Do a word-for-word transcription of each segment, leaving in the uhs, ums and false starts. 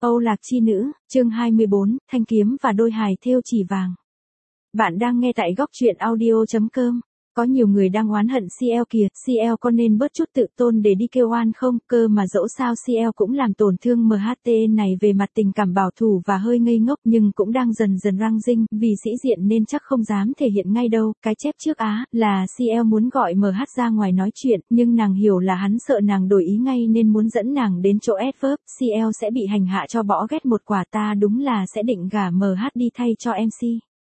Âu Lạc chi nữ, chương hai mươi bốn, thanh kiếm và đôi hài thêu chỉ vàng. Bạn đang nghe tại góc truyện audio chấm com. Có nhiều người đang oán hận xê lờ kìa, xê lờ có nên bớt chút tự tôn để đi kêu oan không? Cơ mà dẫu sao xê lờ cũng làm tổn thương em hát tê này về mặt tình cảm bảo thủ và hơi ngây ngốc, nhưng cũng đang dần dần răng rinh, vì sĩ diện nên chắc không dám thể hiện ngay đâu. Cái chép trước á, là xê lờ muốn gọi em hát ra ngoài nói chuyện, nhưng nàng hiểu là hắn sợ nàng đổi ý ngay nên muốn dẫn nàng đến chỗ adverb, xê lờ sẽ bị hành hạ cho bỏ ghét một quả, ta đúng là sẽ định gả em hát đi thay cho em xê.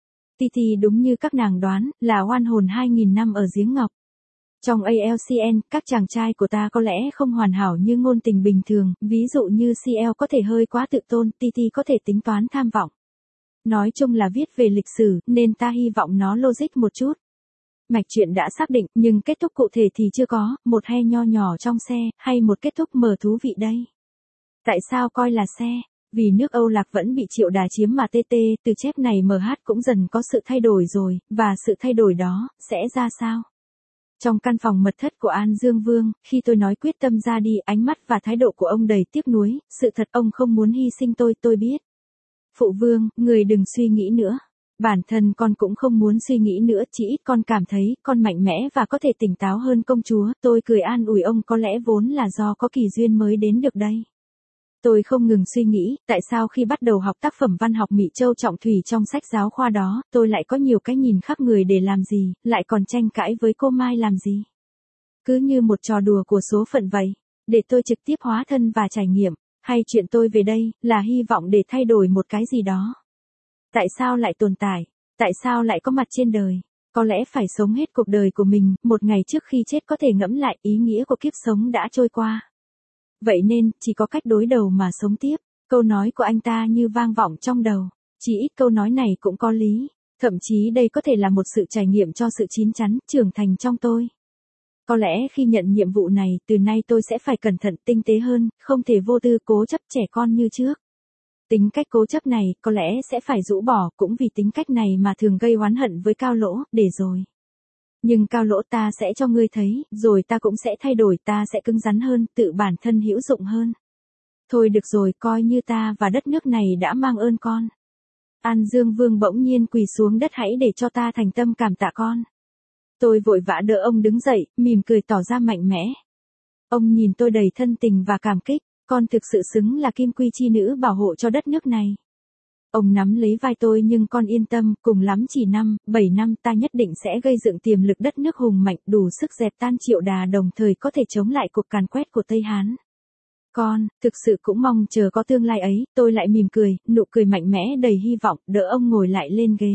Titi đúng như các nàng đoán, là oan hồn hai nghìn năm ở giếng ngọc. Trong a lờ xê en, các chàng trai của ta có lẽ không hoàn hảo như ngôn tình bình thường, ví dụ như xê lờ có thể hơi quá tự tôn, Titi có thể tính toán tham vọng. Nói chung là viết về lịch sử, nên ta hy vọng nó logic một chút. Mạch truyện đã xác định, nhưng kết thúc cụ thể thì chưa có, một he nho nhỏ trong xe, hay một kết thúc mờ thú vị đây. Tại sao coi là xe? Vì nước Âu Lạc vẫn bị Triệu Đà chiếm mà tê tê, từ chép này em hát cũng dần có sự thay đổi rồi, và sự thay đổi đó, sẽ ra sao? Trong căn phòng mật thất của An Dương Vương, khi tôi nói quyết tâm ra đi, ánh mắt và thái độ của ông đầy tiếc nuối, sự thật ông không muốn hy sinh tôi, tôi biết. Phụ vương, người đừng suy nghĩ nữa. Bản thân con cũng không muốn suy nghĩ nữa, chỉ ít con cảm thấy, con mạnh mẽ và có thể tỉnh táo hơn công chúa, tôi cười an ủi ông, có lẽ vốn là do có kỳ duyên mới đến được đây. Tôi không ngừng suy nghĩ, tại sao khi bắt đầu học tác phẩm văn học Mỹ Châu Trọng Thủy trong sách giáo khoa đó, tôi lại có nhiều cái nhìn khác người để làm gì, lại còn tranh cãi với cô Mai làm gì. Cứ như một trò đùa của số phận vậy, để tôi trực tiếp hóa thân và trải nghiệm, hay chuyện tôi về đây, là hy vọng để thay đổi một cái gì đó. Tại sao lại tồn tại? Tại sao lại có mặt trên đời? Có lẽ phải sống hết cuộc đời của mình, một ngày trước khi chết có thể ngẫm lại ý nghĩa của kiếp sống đã trôi qua. Vậy nên, chỉ có cách đối đầu mà sống tiếp. Câu nói của anh ta như vang vọng trong đầu. Chỉ ít câu nói này cũng có lý. Thậm chí đây có thể là một sự trải nghiệm cho sự chín chắn, trưởng thành trong tôi. Có lẽ khi nhận nhiệm vụ này, từ nay tôi sẽ phải cẩn thận tinh tế hơn, không thể vô tư cố chấp trẻ con như trước. Tính cách cố chấp này, có lẽ sẽ phải rũ bỏ, cũng vì tính cách này mà thường gây oán hận với Cao Lỗ, để rồi. Nhưng Cao Lỗ, ta sẽ cho ngươi thấy, rồi ta cũng sẽ thay đổi, ta sẽ cứng rắn hơn, tự bản thân hữu dụng hơn. Thôi được rồi, coi như ta và đất nước này đã mang ơn con. An Dương Vương bỗng nhiên quỳ xuống đất, hãy để cho ta thành tâm cảm tạ con. Tôi vội vã đỡ ông đứng dậy, mỉm cười tỏ ra mạnh mẽ. Ông nhìn tôi đầy thân tình và cảm kích, con thực sự xứng là kim quy chi nữ bảo hộ cho đất nước này. Ông nắm lấy vai tôi, nhưng con yên tâm, cùng lắm chỉ năm, bảy năm ta nhất định sẽ gây dựng tiềm lực đất nước hùng mạnh, đủ sức dẹp tan Triệu Đà, đồng thời có thể chống lại cuộc càn quét của Tây Hán. Con, thực sự cũng mong chờ có tương lai ấy, tôi lại mỉm cười, nụ cười mạnh mẽ đầy hy vọng, đỡ ông ngồi lại lên ghế.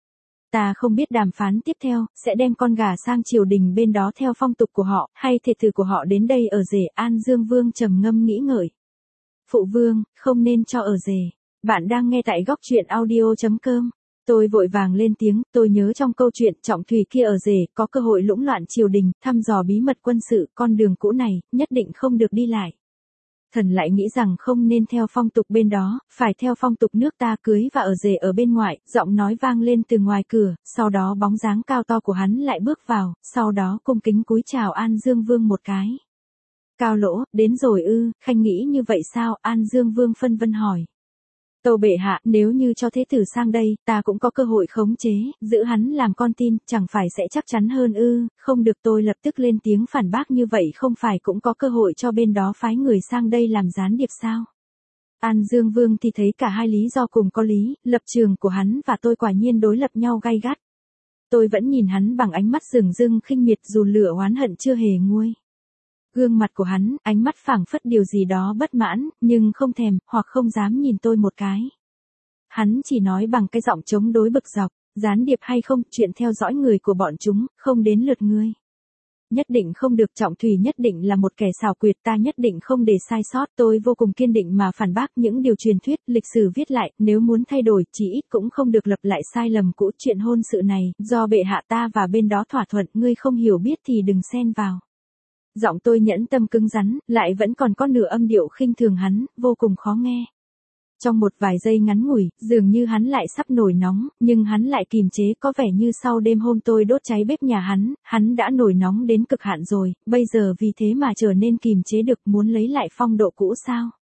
Ta không biết đàm phán tiếp theo, sẽ đem con gà sang triều đình bên đó theo phong tục của họ, hay thể tử của họ đến đây ở rể. An Dương Vương trầm ngâm nghĩ ngợi. Phụ vương, không nên cho ở rể. Bạn đang nghe tại góc truyện audio chấm com. Tôi vội vàng lên tiếng, tôi nhớ trong câu chuyện Trọng Thủy kia ở rể, có cơ hội lũng loạn triều đình, thăm dò bí mật quân sự, con đường cũ này, nhất định không được đi lại. Thần lại nghĩ rằng không nên theo phong tục bên đó, phải theo phong tục nước ta, cưới và ở rể ở bên ngoài. Giọng nói vang lên từ ngoài cửa, sau đó bóng dáng cao to của hắn lại bước vào, sau đó cung kính cúi chào An Dương Vương một cái. Cao Lỗ, đến rồi ư, khanh nghĩ như vậy sao? An Dương Vương phân vân hỏi. Tâu bệ hạ, nếu như cho thế tử sang đây, ta cũng có cơ hội khống chế, giữ hắn làm con tin, chẳng phải sẽ chắc chắn hơn ư? Không được, tôi lập tức lên tiếng phản bác, như vậy không phải cũng có cơ hội cho bên đó phái người sang đây làm gián điệp sao? An Dương Vương thì thấy cả hai lý do cùng có lý, lập trường của hắn và tôi quả nhiên đối lập nhau gay gắt. Tôi vẫn nhìn hắn bằng ánh mắt dửng dưng khinh miệt, dù lửa oán hận chưa hề nguôi. Gương mặt của hắn, ánh mắt phảng phất điều gì đó bất mãn, nhưng không thèm, hoặc không dám nhìn tôi một cái. Hắn chỉ nói bằng cái giọng chống đối bực dọc, gián điệp hay không, chuyện theo dõi người của bọn chúng, không đến lượt ngươi. Nhất định không được, Trọng Thủy nhất định là một kẻ xảo quyệt, ta nhất định không để sai sót. Tôi vô cùng kiên định mà phản bác những điều truyền thuyết, lịch sử viết lại, nếu muốn thay đổi, chỉ ít cũng không được lặp lại sai lầm cũ. Chuyện hôn sự này, do bệ hạ ta và bên đó thỏa thuận, ngươi không hiểu biết thì đừng xen vào. Giọng tôi nhẫn tâm cứng rắn, lại vẫn còn có nửa âm điệu khinh thường hắn, vô cùng khó nghe. Trong một vài giây ngắn ngủi, dường như hắn lại sắp nổi nóng, nhưng hắn lại kìm chế, có vẻ như sau đêm hôm tôi đốt cháy bếp nhà hắn, hắn đã nổi nóng đến cực hạn rồi, bây giờ vì thế mà trở nên kìm chế được, muốn lấy lại phong độ cũ sao?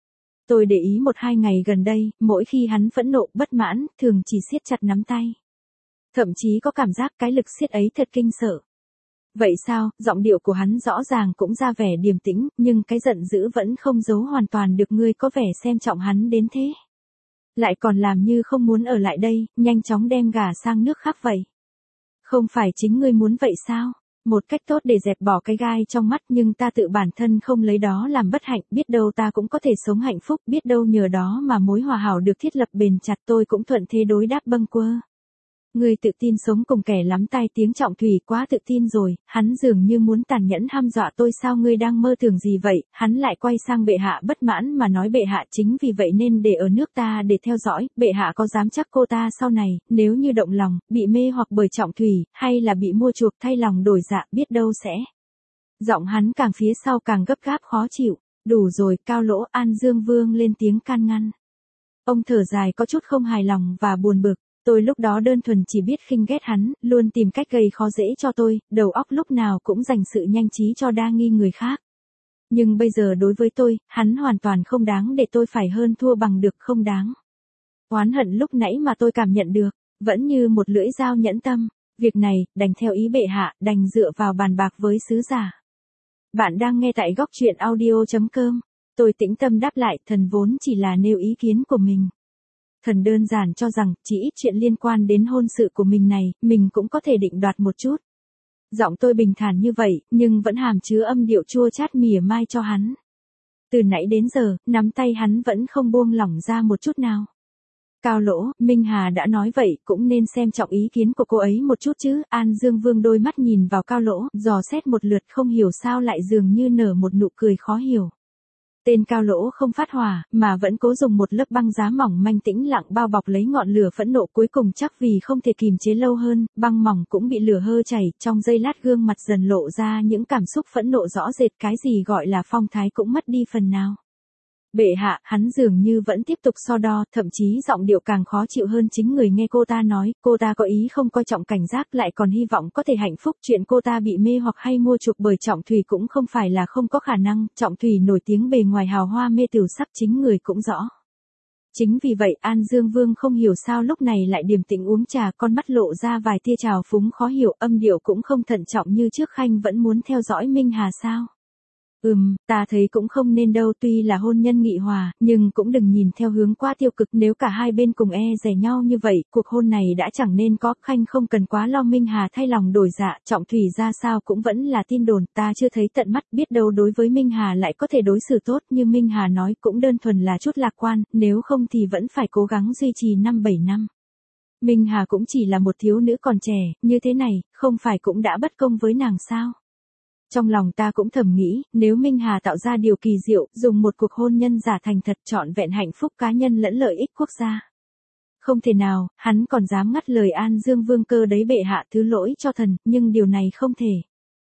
Tôi để ý một hai ngày gần đây, mỗi khi hắn phẫn nộ, bất mãn, thường chỉ siết chặt nắm tay. Thậm chí có cảm giác cái lực siết ấy thật kinh sợ. Vậy sao, giọng điệu của hắn rõ ràng cũng ra vẻ điềm tĩnh, nhưng cái giận dữ vẫn không giấu hoàn toàn được ngươi có vẻ xem trọng hắn đến thế. Lại còn làm như không muốn ở lại đây, nhanh chóng đem gả sang nước khác vậy. Không phải chính ngươi muốn vậy sao? Một cách tốt để dẹp bỏ cái gai trong mắt, nhưng ta tự bản thân không lấy đó làm bất hạnh, biết đâu ta cũng có thể sống hạnh phúc, biết đâu nhờ đó mà mối hòa hảo được thiết lập bền chặt, tôi cũng thuận thế đối đáp bâng quơ. Ngươi tự tin sống cùng kẻ lắm tai tiếng Trọng Thủy, quá tự tin rồi, hắn dường như muốn tàn nhẫn hăm dọa tôi. Sao ngươi đang mơ tưởng gì vậy? Hắn lại quay sang bệ hạ bất mãn mà nói, bệ hạ chính vì vậy nên để ở nước ta để theo dõi, bệ hạ có dám chắc cô ta sau này, nếu như động lòng, bị mê hoặc bởi Trọng Thủy, hay là bị mua chuộc thay lòng đổi dạ, biết đâu sẽ. Giọng hắn càng phía sau càng gấp gáp khó chịu. Đủ rồi, Cao Lỗ. An Dương Vương lên tiếng can ngăn. Ông thở dài có chút không hài lòng và buồn bực. Tôi lúc đó đơn thuần chỉ biết khinh ghét hắn, luôn tìm cách gây khó dễ cho tôi, đầu óc lúc nào cũng dành sự nhanh trí cho đa nghi người khác. Nhưng bây giờ đối với tôi, hắn hoàn toàn không đáng để tôi phải hơn thua bằng được, không đáng. Oán hận lúc nãy mà tôi cảm nhận được, vẫn như một lưỡi dao nhẫn tâm. Việc này, đành theo ý bệ hạ, đành dựa vào bàn bạc với sứ giả. Bạn đang nghe tại góc truyện audio chấm com. Tôi tĩnh tâm đáp lại, thần vốn chỉ là nêu ý kiến của mình. Thần đơn giản cho rằng, chỉ ít chuyện liên quan đến hôn sự của mình này, mình cũng có thể định đoạt một chút. Giọng tôi bình thản như vậy, nhưng vẫn hàm chứa âm điệu chua chát mỉa mai cho hắn. Từ nãy đến giờ, nắm tay hắn vẫn không buông lỏng ra một chút nào. Cao Lỗ, Minh Hà đã nói vậy, cũng nên xem trọng ý kiến của cô ấy một chút chứ. An Dương Vương đôi mắt nhìn vào Cao Lỗ, dò xét một lượt, không hiểu sao lại dường như nở một nụ cười khó hiểu. Tên Cao Lỗ không phát hỏa, mà vẫn cố dùng một lớp băng giá mỏng manh tĩnh lặng bao bọc lấy ngọn lửa phẫn nộ, cuối cùng chắc vì không thể kìm chế lâu hơn, băng mỏng cũng bị lửa hơ chảy, trong giây lát gương mặt dần lộ ra những cảm xúc phẫn nộ rõ rệt, cái gì gọi là phong thái cũng mất đi phần nào. Bệ hạ, hắn dường như vẫn tiếp tục so đo, thậm chí giọng điệu càng khó chịu hơn chính người nghe cô ta nói, cô ta có ý không coi trọng cảnh giác, lại còn hy vọng có thể hạnh phúc. Chuyện cô ta bị mê hoặc hay mua chuộc bởi Trọng Thủy cũng không phải là không có khả năng, Trọng Thủy nổi tiếng bề ngoài hào hoa mê tửu sắc, chính người cũng rõ. Chính vì vậy, An Dương Vương không hiểu sao lúc này lại điềm tĩnh uống trà, con mắt lộ ra vài tia trào phúng khó hiểu, âm điệu cũng không thận trọng như trước. Khanh vẫn muốn theo dõi Minh Hà sao? Ừm, ta thấy cũng không nên đâu, tuy là hôn nhân nghị hòa, nhưng cũng đừng nhìn theo hướng quá tiêu cực, nếu cả hai bên cùng e dè nhau như vậy, cuộc hôn này đã chẳng nên có. Khanh không cần quá lo Minh Hà thay lòng đổi dạ, Trọng Thủy ra sao cũng vẫn là tin đồn, ta chưa thấy tận mắt, biết đâu đối với Minh Hà lại có thể đối xử tốt như Minh Hà nói, cũng đơn thuần là chút lạc quan, nếu không thì vẫn phải cố gắng duy trì năm bảy năm. Minh Hà cũng chỉ là một thiếu nữ còn trẻ, như thế này, không phải cũng đã bất công với nàng sao? Trong lòng ta cũng thầm nghĩ, nếu Minh Hà tạo ra điều kỳ diệu, dùng một cuộc hôn nhân giả thành thật, trọn vẹn hạnh phúc cá nhân lẫn lợi ích quốc gia. Không thể nào, hắn còn dám ngắt lời An Dương Vương cơ đấy. Bệ hạ thứ lỗi cho thần, nhưng điều này không thể.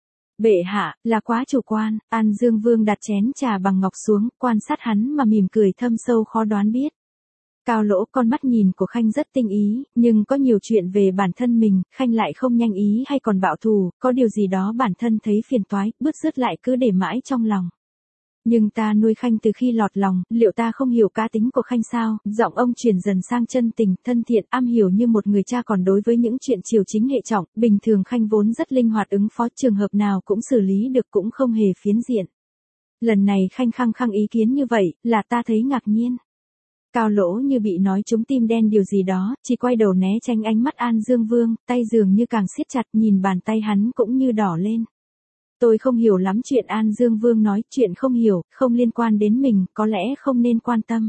Bệ hạ, là quá chủ quan. An Dương Vương đặt chén trà bằng ngọc xuống, quan sát hắn mà mỉm cười thâm sâu khó đoán biết. Cao Lỗ, con mắt nhìn của Khanh rất tinh ý, nhưng có nhiều chuyện về bản thân mình, Khanh lại không nhanh ý hay còn bạo thù, có điều gì đó bản thân thấy phiền toái, bứt rứt lại cứ để mãi trong lòng. Nhưng ta nuôi Khanh từ khi lọt lòng, liệu ta không hiểu cá tính của Khanh sao? Giọng ông chuyển dần sang chân tình, thân thiện, am hiểu như một người cha. Còn đối với những chuyện triều chính hệ trọng, bình thường Khanh vốn rất linh hoạt ứng phó, trường hợp nào cũng xử lý được, cũng không hề phiến diện. Lần này Khanh khăng khăng ý kiến như vậy, là ta thấy ngạc nhiên. Cao Lỗ như bị nói trúng tim đen điều gì đó, chỉ quay đầu né tránh ánh mắt An Dương Vương, tay dường như càng siết chặt, nhìn bàn tay hắn cũng như đỏ lên. Tôi không hiểu lắm chuyện An Dương Vương nói, chuyện không hiểu, không liên quan đến mình, có lẽ không nên quan tâm.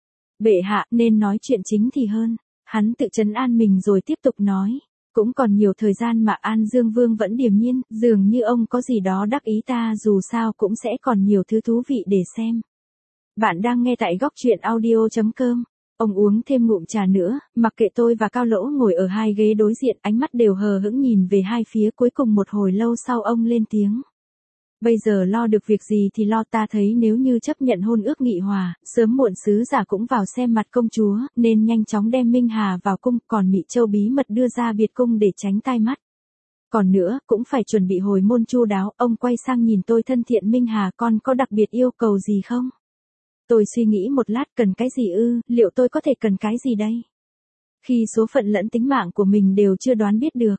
Bệ hạ, nên nói chuyện chính thì hơn. Hắn tự trấn an mình rồi tiếp tục nói. Cũng còn nhiều thời gian mà. An Dương Vương vẫn điềm nhiên, dường như ông có gì đó đắc ý, ta dù sao cũng sẽ còn nhiều thứ thú vị để xem. Bạn đang nghe tại góc truyện audio chấm com. Ông uống thêm ngụm trà nữa, mặc kệ tôi và Cao Lỗ ngồi ở hai ghế đối diện, ánh mắt đều hờ hững nhìn về hai phía. Cuối cùng một hồi lâu sau ông lên tiếng. Bây giờ lo được việc gì thì lo, ta thấy nếu như chấp nhận hôn ước nghị hòa, sớm muộn sứ giả cũng vào xem mặt công chúa, nên nhanh chóng đem Minh Hà vào cung, còn Mị Châu bí mật đưa ra biệt cung để tránh tai mắt. Còn nữa, cũng phải chuẩn bị hồi môn chu đáo. Ông quay sang nhìn tôi thân thiện, Minh Hà con có đặc biệt yêu cầu gì không? Tôi suy nghĩ một lát, cần cái gì ư, liệu tôi có thể cần cái gì đây? Khi số phận lẫn tính mạng của mình đều chưa đoán biết được.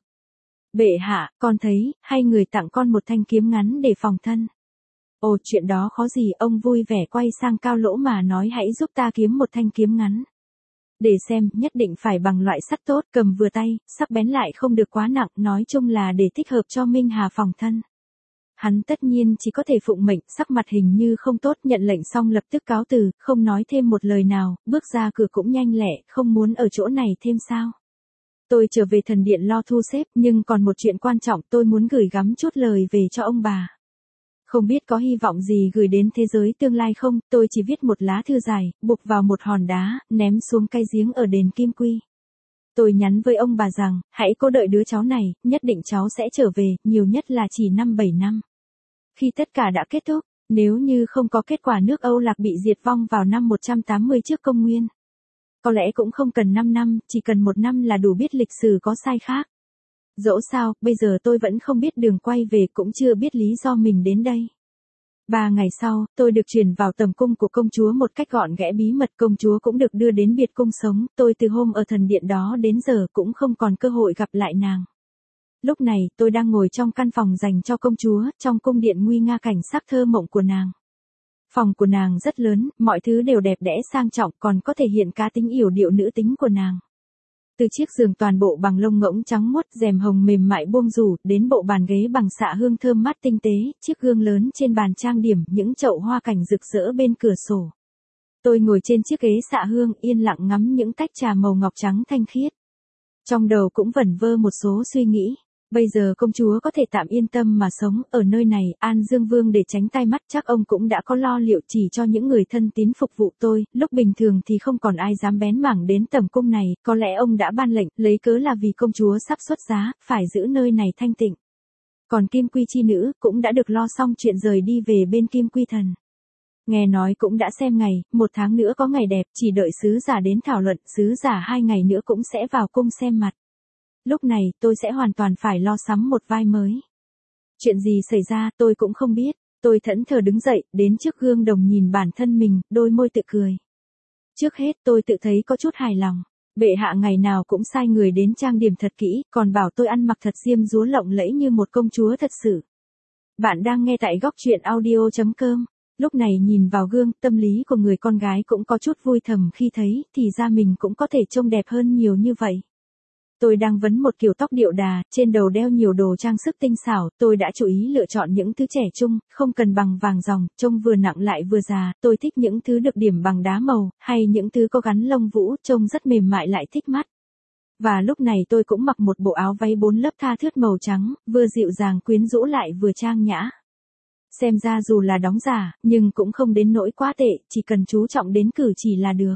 Bệ hạ, con thấy, hay người tặng con một thanh kiếm ngắn để phòng thân. Ồ, chuyện đó khó gì, ông vui vẻ quay sang Cao Lỗ mà nói, hãy giúp ta kiếm một thanh kiếm ngắn. Để xem, nhất định phải bằng loại sắt tốt, cầm vừa tay, sắc bén lại không được quá nặng, nói chung là để thích hợp cho Minh Hà phòng thân. Hắn tất nhiên chỉ có thể phụng mệnh, sắc mặt hình như không tốt, nhận lệnh xong lập tức cáo từ, không nói thêm một lời nào, bước ra cửa cũng nhanh lẹ, không muốn ở chỗ này thêm sao. Tôi trở về thần điện lo thu xếp, nhưng còn một chuyện quan trọng, tôi muốn gửi gắm chút lời về cho ông bà. Không biết có hy vọng gì gửi đến thế giới tương lai không, tôi chỉ viết một lá thư dài, buộc vào một hòn đá, ném xuống cái giếng ở đền Kim Quy. Tôi nhắn với ông bà rằng, hãy cố đợi đứa cháu này, nhất định cháu sẽ trở về, nhiều nhất là chỉ năm bảy năm. Khi tất cả đã kết thúc, nếu như không có kết quả nước Âu Lạc bị diệt vong vào năm một trăm tám mươi trước công nguyên. Có lẽ cũng không cần năm năm, chỉ cần một năm là đủ biết lịch sử có sai khác. Dẫu sao, bây giờ tôi vẫn không biết đường quay về, cũng chưa biết lý do mình đến đây. Ba ngày sau, tôi được chuyển vào tầm cung của công chúa một cách gọn ghẽ bí mật, công chúa cũng được đưa đến biệt cung sống, tôi từ hôm ở thần điện đó đến giờ cũng không còn cơ hội gặp lại nàng. Lúc này, tôi đang ngồi trong căn phòng dành cho công chúa, trong cung điện nguy nga cảnh sắc thơ mộng của nàng. Phòng của nàng rất lớn, mọi thứ đều đẹp đẽ sang trọng, còn có thể hiện cá tính yểu điệu nữ tính của nàng. Từ chiếc giường toàn bộ bằng lông ngỗng trắng muốt, rèm hồng mềm mại buông rủ, đến bộ bàn ghế bằng xạ hương thơm mát tinh tế, chiếc gương lớn trên bàn trang điểm, những chậu hoa cảnh rực rỡ bên cửa sổ. Tôi ngồi trên chiếc ghế xạ hương, yên lặng ngắm những tách trà màu ngọc trắng thanh khiết. Trong đầu cũng vẩn vơ một số suy nghĩ. Bây giờ công chúa có thể tạm yên tâm mà sống, ở nơi này, An Dương Vương để tránh tai mắt, chắc ông cũng đã có lo liệu chỉ cho những người thân tín phục vụ tôi, lúc bình thường thì không còn ai dám bén mảng đến tầm cung này, có lẽ ông đã ban lệnh, lấy cớ là vì công chúa sắp xuất giá, phải giữ nơi này thanh tịnh. Còn Kim Quy chi nữ, cũng đã được lo xong chuyện rời đi về bên Kim Quy thần. Nghe nói cũng đã xem ngày, một tháng nữa có ngày đẹp, chỉ đợi sứ giả đến thảo luận, sứ giả hai ngày nữa cũng sẽ vào cung xem mặt. Lúc này, tôi sẽ hoàn toàn phải lo sắm một vai mới. Chuyện gì xảy ra, tôi cũng không biết. Tôi thẫn thờ đứng dậy, đến trước gương đồng nhìn bản thân mình, đôi môi tự cười. Trước hết, tôi tự thấy có chút hài lòng. Bệ hạ ngày nào cũng sai người đến trang điểm thật kỹ, còn bảo tôi ăn mặc thật diêm dúa lộng lẫy như một công chúa thật sự. Bạn đang nghe tại góc truyện audio chấm com. Lúc này nhìn vào gương, tâm lý của người con gái cũng có chút vui thầm khi thấy, thì ra mình cũng có thể trông đẹp hơn nhiều như vậy. Tôi đang vấn một kiểu tóc điệu đà, trên đầu đeo nhiều đồ trang sức tinh xảo, tôi đã chú ý lựa chọn những thứ trẻ trung, không cần bằng vàng ròng, trông vừa nặng lại vừa già, tôi thích những thứ được điểm bằng đá màu, hay những thứ có gắn lông vũ, trông rất mềm mại lại thích mắt. Và lúc này tôi cũng mặc một bộ áo váy bốn lớp tha thướt màu trắng, vừa dịu dàng quyến rũ lại vừa trang nhã. Xem ra dù là đóng giả, nhưng cũng không đến nỗi quá tệ, chỉ cần chú trọng đến cử chỉ là được.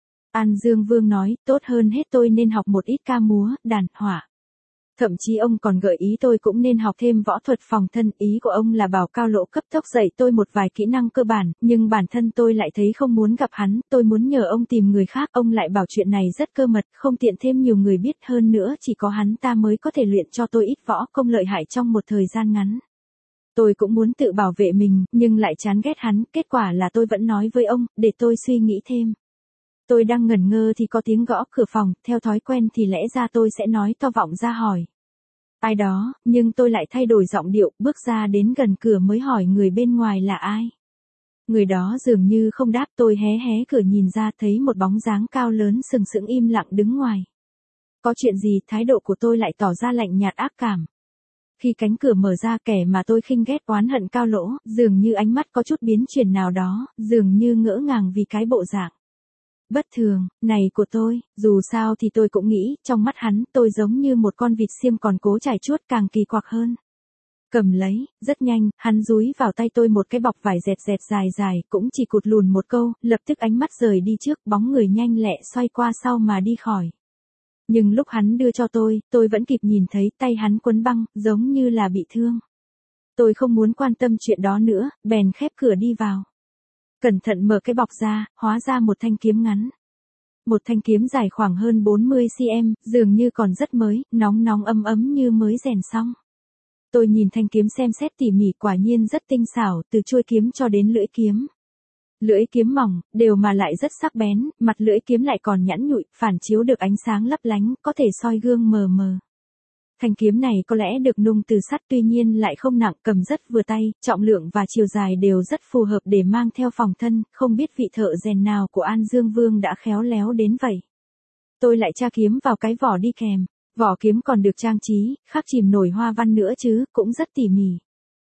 An Dương Vương nói, tốt hơn hết tôi nên học một ít ca múa, đàn, họa. Thậm chí ông còn gợi ý tôi cũng nên học thêm võ thuật phòng thân, ý của ông là bảo Cao Lỗ cấp tốc dạy tôi một vài kỹ năng cơ bản, nhưng bản thân tôi lại thấy không muốn gặp hắn, tôi muốn nhờ ông tìm người khác, ông lại bảo chuyện này rất cơ mật, không tiện thêm nhiều người biết, hơn nữa chỉ có hắn ta mới có thể luyện cho tôi ít võ công lợi hại trong một thời gian ngắn. Tôi cũng muốn tự bảo vệ mình, nhưng lại chán ghét hắn, kết quả là tôi vẫn nói với ông, để tôi suy nghĩ thêm. Tôi đang ngẩn ngơ thì có tiếng gõ cửa phòng, theo thói quen thì lẽ ra tôi sẽ nói to vọng ra hỏi. Ai đó, nhưng tôi lại thay đổi giọng điệu, bước ra đến gần cửa mới hỏi người bên ngoài là ai. Người đó dường như không đáp, tôi hé hé cửa nhìn ra thấy một bóng dáng cao lớn sừng sững im lặng đứng ngoài. Có chuyện gì, thái độ của tôi lại tỏ ra lạnh nhạt ác cảm. Khi cánh cửa mở ra, kẻ mà tôi khinh ghét oán hận Cao Lỗ, dường như ánh mắt có chút biến chuyển nào đó, dường như ngỡ ngàng vì cái bộ dạng bất thường này của tôi, dù sao thì tôi cũng nghĩ, trong mắt hắn, tôi giống như một con vịt xiêm còn cố trải chuốt, càng kỳ quặc hơn. Cầm lấy, rất nhanh, hắn dúi vào tay tôi một cái bọc vải dẹt dẹt dài dài, cũng chỉ cụt lùn một câu, lập tức ánh mắt rời đi trước, bóng người nhanh lẹ xoay qua sau mà đi khỏi. Nhưng lúc hắn đưa cho tôi, tôi vẫn kịp nhìn thấy tay hắn quấn băng, giống như là bị thương. Tôi không muốn quan tâm chuyện đó nữa, bèn khép cửa đi vào. Cẩn thận mở cái bọc ra, hóa ra một thanh kiếm ngắn. Một thanh kiếm dài khoảng hơn bốn mươi xăng-ti-mét, dường như còn rất mới, nóng nóng ấm ấm như mới rèn xong. Tôi nhìn thanh kiếm xem xét tỉ mỉ, quả nhiên rất tinh xảo, từ chuôi kiếm cho đến lưỡi kiếm. Lưỡi kiếm mỏng, đều mà lại rất sắc bén, mặt lưỡi kiếm lại còn nhẵn nhụi, phản chiếu được ánh sáng lấp lánh, có thể soi gương mờ mờ. Thanh kiếm này có lẽ được nung từ sắt tuy nhiên lại không nặng, cầm rất vừa tay, trọng lượng và chiều dài đều rất phù hợp để mang theo phòng thân, không biết vị thợ rèn nào của An Dương Vương đã khéo léo đến vậy. Tôi lại tra kiếm vào cái vỏ đi kèm, vỏ kiếm còn được trang trí, khắc chìm nổi hoa văn nữa chứ, cũng rất tỉ mỉ.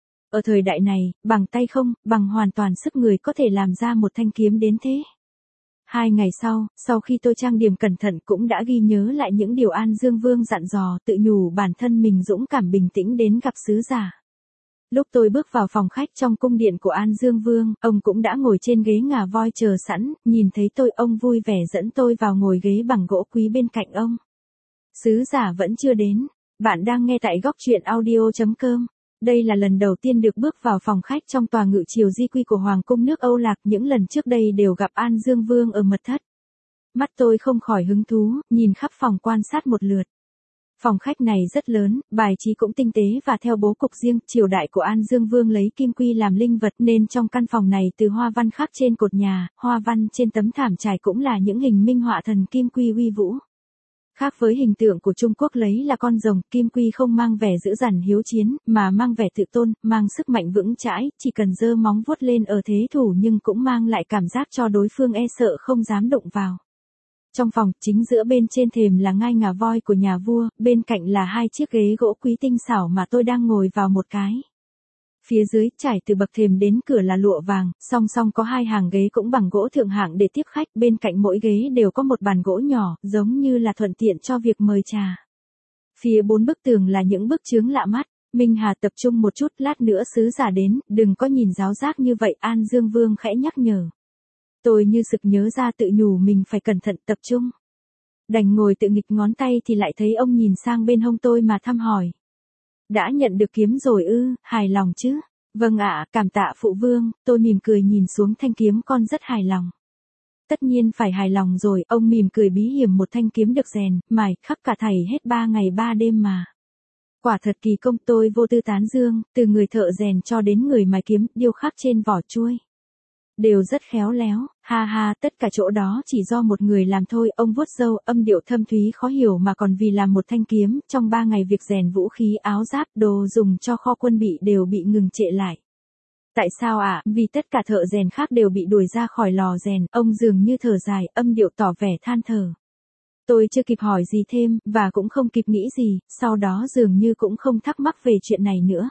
Ở thời đại này, bằng tay không, bằng hoàn toàn sức người có thể làm ra một thanh kiếm đến thế. Hai ngày sau, sau khi tôi trang điểm cẩn thận cũng đã ghi nhớ lại những điều An Dương Vương dặn dò, tự nhủ bản thân mình dũng cảm bình tĩnh đến gặp sứ giả. Lúc tôi bước vào phòng khách trong cung điện của An Dương Vương, ông cũng đã ngồi trên ghế ngà voi chờ sẵn, nhìn thấy tôi ông vui vẻ dẫn tôi vào ngồi ghế bằng gỗ quý bên cạnh ông. Sứ giả vẫn chưa đến, bạn đang nghe tại góc truyện audio chấm com. Đây là lần đầu tiên được bước vào phòng khách trong tòa ngự triều di quy của Hoàng cung nước Âu Lạc, những lần trước đây đều gặp An Dương Vương ở mật thất. Mắt tôi không khỏi hứng thú, nhìn khắp phòng quan sát một lượt. Phòng khách này rất lớn, bài trí cũng tinh tế và theo bố cục riêng, triều đại của An Dương Vương lấy kim quy làm linh vật nên trong căn phòng này từ hoa văn khắc trên cột nhà, hoa văn trên tấm thảm trải cũng là những hình minh họa thần kim quy uy vũ. Khác với hình tượng của Trung Quốc lấy là con rồng, kim quy không mang vẻ dữ dằn hiếu chiến, mà mang vẻ tự tôn, mang sức mạnh vững chãi, chỉ cần giơ móng vuốt lên ở thế thủ nhưng cũng mang lại cảm giác cho đối phương e sợ không dám đụng vào. Trong phòng, chính giữa bên trên thềm là ngai ngà voi của nhà vua, bên cạnh là hai chiếc ghế gỗ quý tinh xảo mà tôi đang ngồi vào một cái. Phía dưới, trải từ bậc thềm đến cửa là lụa vàng, song song có hai hàng ghế cũng bằng gỗ thượng hạng để tiếp khách, bên cạnh mỗi ghế đều có một bàn gỗ nhỏ, giống như là thuận tiện cho việc mời trà. Phía bốn bức tường là những bức chướng lạ mắt. Minh Hà tập trung một chút, lát nữa sứ giả đến, đừng có nhìn ráo rác như vậy, An Dương Vương khẽ nhắc nhở. Tôi như sực nhớ ra tự nhủ mình phải cẩn thận tập trung. Đành ngồi tự nghịch ngón tay thì lại thấy ông nhìn sang bên hông tôi mà thăm hỏi. Đã nhận được kiếm rồi ư, hài lòng chứ? Vâng ạ, cảm tạ phụ vương, tôi mỉm cười nhìn xuống thanh kiếm con rất hài lòng. Tất nhiên phải hài lòng rồi, ông mỉm cười bí hiểm một thanh kiếm được rèn, mài, khắc cả thảy hết ba ngày ba đêm mà. Quả thật kỳ công, tôi vô tư tán dương, từ người thợ rèn cho đến người mài kiếm, điêu khắc trên vỏ chuôi. Đều rất khéo léo, ha ha, tất cả chỗ đó chỉ do một người làm thôi, ông vuốt râu, âm điệu thâm thúy khó hiểu mà còn vì làm một thanh kiếm, trong ba ngày việc rèn vũ khí, áo giáp, đồ dùng cho kho quân bị đều bị ngừng trệ lại. Tại sao ạ? À? Vì tất cả thợ rèn khác đều bị đuổi ra khỏi lò rèn, ông dường như thở dài, âm điệu tỏ vẻ than thở. Tôi chưa kịp hỏi gì thêm, và cũng không kịp nghĩ gì, sau đó dường như cũng không thắc mắc về chuyện này nữa.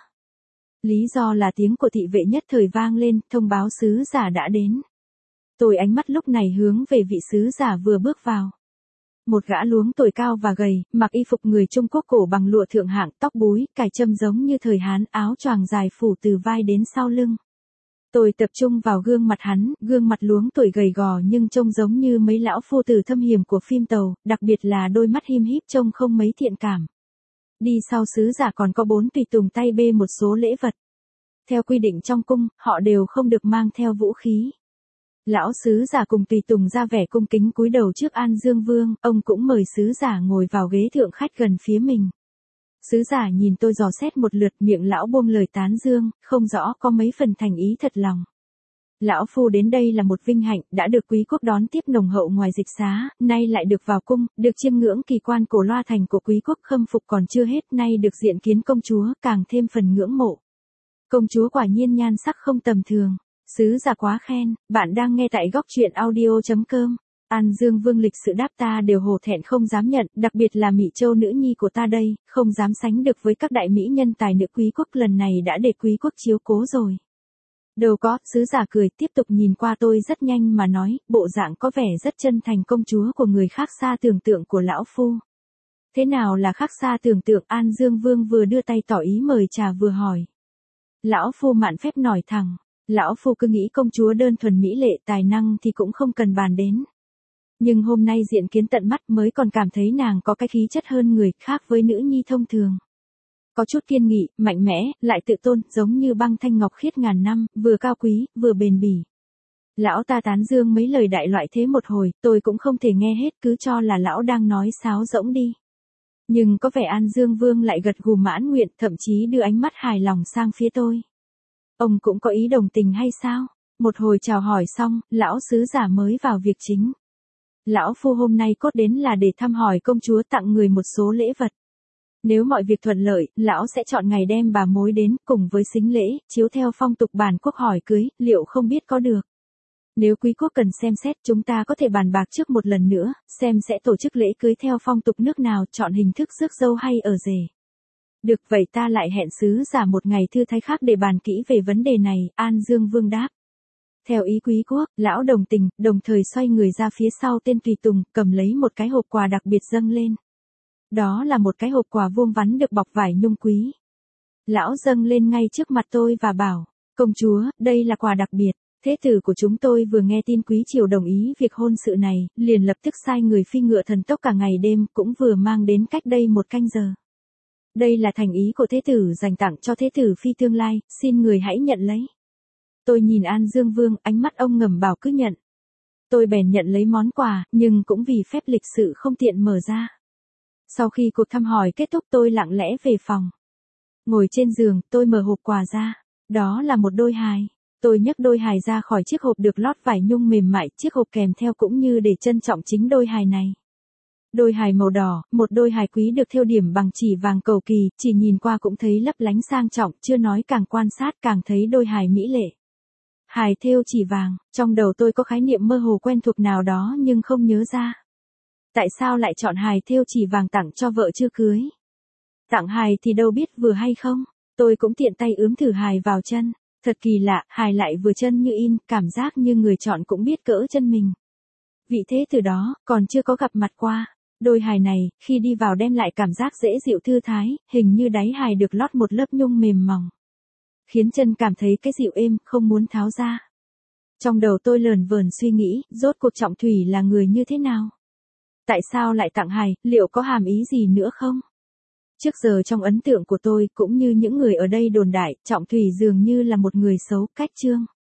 Lý do là tiếng của thị vệ nhất thời vang lên, thông báo sứ giả đã đến. Tôi ánh mắt lúc này hướng về vị sứ giả vừa bước vào. Một gã luống tuổi cao và gầy, mặc y phục người Trung Quốc cổ bằng lụa thượng hạng, tóc búi, cài châm giống như thời Hán, áo choàng dài phủ từ vai đến sau lưng. Tôi tập trung vào gương mặt hắn, gương mặt luống tuổi gầy gò nhưng trông giống như mấy lão phu tử thâm hiểm của phim tàu, đặc biệt là đôi mắt him híp trông không mấy thiện cảm. Đi sau sứ giả còn có bốn tùy tùng tay bê một số lễ vật. Theo quy định trong cung, họ đều không được mang theo vũ khí. Lão sứ giả cùng tùy tùng ra vẻ cung kính cúi đầu trước An Dương Vương, ông cũng mời sứ giả ngồi vào ghế thượng khách gần phía mình. Sứ giả nhìn tôi dò xét một lượt, miệng lão buông lời tán dương, không rõ có mấy phần thành ý thật lòng. Lão phu đến đây là một vinh hạnh, đã được quý quốc đón tiếp nồng hậu ngoài dịch xá, nay lại được vào cung, được chiêm ngưỡng kỳ quan cổ loa thành của quý quốc, khâm phục còn chưa hết, nay được diện kiến công chúa, càng thêm phần ngưỡng mộ. Công chúa quả nhiên nhan sắc không tầm thường. Sứ giả quá khen, bạn đang nghe tại góc truyện audio chấm com. An Dương Vương lịch sự đáp ta đều hổ thẹn không dám nhận, đặc biệt là Mỹ Châu nữ nhi của ta đây, không dám sánh được với các đại mỹ nhân tài nữ quý quốc, lần này đã để quý quốc chiếu cố rồi. Đâu có, sứ giả cười tiếp tục nhìn qua tôi rất nhanh mà nói, bộ dạng có vẻ rất chân thành, công chúa của người khác xa tưởng tượng của lão phu. Thế nào là khác xa tưởng tượng? An Dương Vương vừa đưa tay tỏ ý mời trà vừa hỏi. Lão phu mạn phép nói thẳng, lão phu cứ nghĩ công chúa đơn thuần mỹ lệ, tài năng thì cũng không cần bàn đến. Nhưng hôm nay diện kiến tận mắt mới còn cảm thấy nàng có cái khí chất hơn người, khác với nữ nhi thông thường. Có chút kiên nghị, mạnh mẽ, lại tự tôn, giống như băng thanh ngọc khiết ngàn năm, vừa cao quý, vừa bền bỉ. Lão ta tán dương mấy lời đại loại thế một hồi, tôi cũng không thể nghe hết, cứ cho là lão đang nói sáo rỗng đi. Nhưng có vẻ An Dương Vương lại gật gù mãn nguyện, thậm chí đưa ánh mắt hài lòng sang phía tôi. Ông cũng có ý đồng tình hay sao? Một hồi chào hỏi xong, lão sứ giả mới vào việc chính. Lão phu hôm nay cốt đến là để thăm hỏi công chúa, tặng người một số lễ vật. Nếu mọi việc thuận lợi, lão sẽ chọn ngày đem bà mối đến, cùng với sính lễ, chiếu theo phong tục bản quốc hỏi cưới, liệu không biết có được. Nếu quý quốc cần xem xét, chúng ta có thể bàn bạc trước một lần nữa, xem sẽ tổ chức lễ cưới theo phong tục nước nào, chọn hình thức rước dâu hay ở rể. Được, vậy ta lại hẹn sứ giả một ngày thư thái khác để bàn kỹ về vấn đề này, An Dương Vương đáp. Theo ý quý quốc, lão đồng tình, đồng thời xoay người ra phía sau tên tùy tùng, cầm lấy một cái hộp quà đặc biệt dâng lên. Đó là một cái hộp quà vuông vắn được bọc vải nhung quý. Lão dâng lên ngay trước mặt tôi và bảo, công chúa, đây là quà đặc biệt. Thế tử của chúng tôi vừa nghe tin quý triều đồng ý việc hôn sự này, liền lập tức sai người phi ngựa thần tốc cả ngày đêm, cũng vừa mang đến cách đây một canh giờ. Đây là thành ý của thế tử dành tặng cho thế tử phi tương lai, xin người hãy nhận lấy. Tôi nhìn An Dương Vương, ánh mắt ông ngầm bảo cứ nhận. Tôi bèn nhận lấy món quà, nhưng cũng vì phép lịch sự không tiện mở ra. Sau khi cuộc thăm hỏi kết thúc, tôi lặng lẽ về phòng. Ngồi trên giường, tôi mở hộp quà ra. Đó là một đôi hài. Tôi nhấc đôi hài ra khỏi chiếc hộp được lót vải nhung mềm mại, chiếc hộp kèm theo cũng như để trân trọng chính đôi hài này. Đôi hài màu đỏ, một đôi hài quý được thêu điểm bằng chỉ vàng cầu kỳ, chỉ nhìn qua cũng thấy lấp lánh sang trọng, chưa nói càng quan sát càng thấy đôi hài mỹ lệ. Hài thêu chỉ vàng, trong đầu tôi có khái niệm mơ hồ quen thuộc nào đó nhưng không nhớ ra. Tại sao lại chọn hài thêu chỉ vàng tặng cho vợ chưa cưới? Tặng hài thì đâu biết vừa hay không, tôi cũng tiện tay ướm thử hài vào chân. Thật kỳ lạ, hài lại vừa chân như in, cảm giác như người chọn cũng biết cỡ chân mình. Vị thế từ đó, còn chưa có gặp mặt qua. Đôi hài này, khi đi vào đem lại cảm giác dễ dịu thư thái, hình như đáy hài được lót một lớp nhung mềm mỏng. Khiến chân cảm thấy cái dịu êm, không muốn tháo ra. Trong đầu tôi lờn vờn suy nghĩ, rốt cuộc Trọng Thủy là người như thế nào? Tại sao lại tặng hài, liệu có hàm ý gì nữa không? Trước giờ trong ấn tượng của tôi, cũng như những người ở đây đồn đại, Trọng Thủy dường như là một người xấu, cách chương.